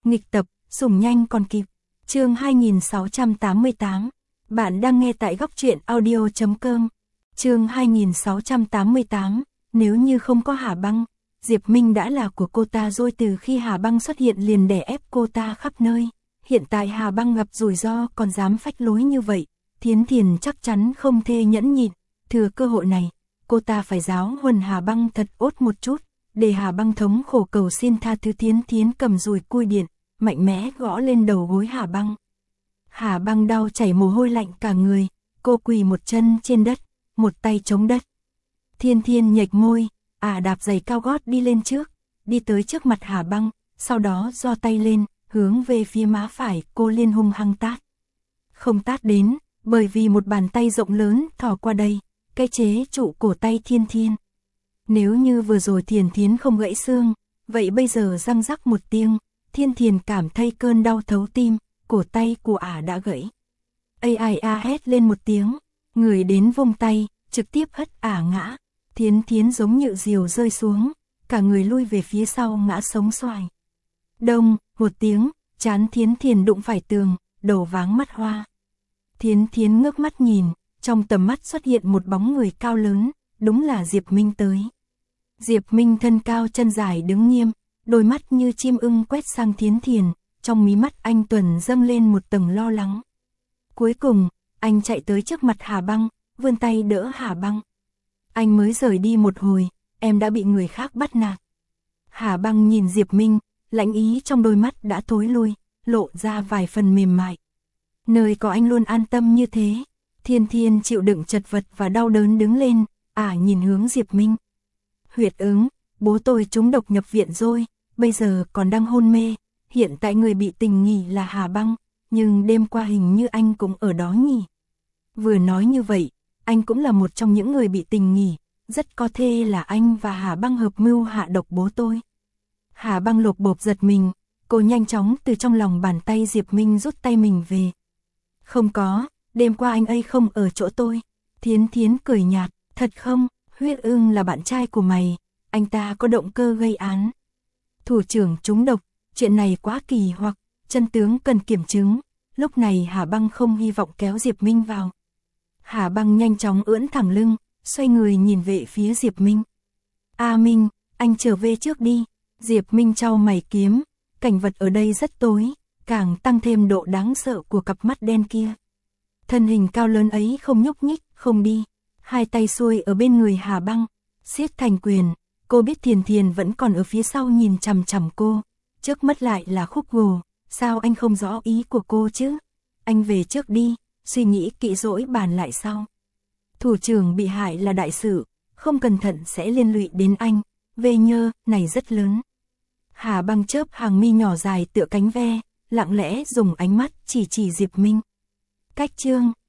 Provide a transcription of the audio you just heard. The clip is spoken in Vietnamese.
Nghịch tập, sủng nhanh còn kịp. Chương 2688. Bạn đang nghe tại góc truyện audio.com. Chương 2688. Nếu như không có Hà Băng, Diệp Minh đã là của cô ta rồi. Từ khi Hà Băng xuất hiện liền đè ép cô ta khắp nơi. Hiện tại Hà Băng gặp rủi ro còn dám phách lối như vậy, Thiến Thiền chắc chắn không thể nhẫn nhịn. Thừa cơ hội này, cô ta phải giáo huấn Hà Băng thật ốt một chút, để Hà Băng thống khổ cầu xin tha thứ. Thiến Thiến cầm dùi cui điện, mạnh mẽ gõ lên đầu gối Hà Băng. Hà Băng đau chảy mồ hôi lạnh cả người, cô quỳ một chân trên đất, một tay chống đất. Thiên Thiên nhếch môi, đạp giày cao gót đi lên trước, đi tới trước mặt Hà Băng, sau đó giơ tay lên, hướng về phía má phải cô liên hung hăng tát. Không tát đến, bởi vì một bàn tay rộng lớn thò qua đây, cái chế trụ cổ tay Thiên Thiên. Nếu như vừa rồi Thiền Thiến không gãy xương, vậy bây giờ răng rắc một tiếng, Thiên Thiền cảm thấy cơn đau thấu tim, cổ tay của đã gãy. Hét lên một tiếng, người đến vung tay, trực tiếp hất ngã. Thiến Thiến giống như diều rơi xuống, cả người lui về phía sau ngã sống xoài. Đông, một tiếng, trán Thiến Thiền đụng phải tường, đầu váng mắt hoa. Thiến Thiến ngước mắt nhìn, trong tầm mắt xuất hiện một bóng người cao lớn, đúng là Diệp Minh tới. Diệp Minh thân cao chân dài đứng nghiêm, đôi mắt như chim ưng quét sang Thiến Thiền, trong mí mắt anh tuần dâng lên một tầng lo lắng. Cuối cùng, anh chạy tới trước mặt Hà Băng, vươn tay đỡ Hà Băng. Anh mới rời đi một hồi, em đã bị người khác bắt nạt. Hà Băng nhìn Diệp Minh, lãnh ý trong đôi mắt đã thối lui, lộ ra vài phần mềm mại. Nơi có anh luôn an tâm như thế. Thiên Thiên chịu đựng chật vật và đau đớn đứng lên, nhìn hướng Diệp Minh. Huyệt ứng, bố tôi trúng độc nhập viện rồi, bây giờ còn đang hôn mê. Hiện tại người bị tình nghỉ là Hà Băng, nhưng đêm qua hình như anh cũng ở đó nhỉ. Vừa nói như vậy, anh cũng là một trong những người bị tình nghỉ, rất có thể là anh và Hà Băng hợp mưu hạ độc bố tôi. Hà Băng lột bột giật mình, cô nhanh chóng từ trong lòng bàn tay Diệp Minh rút tay mình về. Không có, đêm qua anh ấy không ở chỗ tôi. Thiến Thiến cười nhạt, thật không, Huyết Ưng là bạn trai của mày, anh ta có động cơ gây án. Thủ trưởng trúng độc, chuyện này quá kỳ hoặc, chân tướng cần kiểm chứng. Lúc này Hà Băng không hy vọng kéo Diệp Minh vào. Hà Băng nhanh chóng ưỡn thẳng lưng, xoay người nhìn về phía Diệp Minh. Minh, anh trở về trước đi. Diệp Minh chau mày kiếm, cảnh vật ở đây rất tối, càng tăng thêm độ đáng sợ của cặp mắt đen kia. Thân hình cao lớn ấy không nhúc nhích, không đi, hai tay xuôi ở bên người Hà Băng, siết thành quyền. Cô biết Thiền Thiền vẫn còn ở phía sau nhìn chằm chằm cô, trước mắt lại là Khúc Gồ. Sao anh không rõ ý của cô chứ? Anh về trước đi, suy nghĩ kỹ rồi bàn lại sau. Thủ trưởng bị hại là đại sự, không cẩn thận sẽ liên lụy đến anh, về nhơ này rất lớn. Hà Băng chớp hàng mi nhỏ dài tựa cánh ve, lặng lẽ dùng ánh mắt chỉ Diệp Minh. Cách chương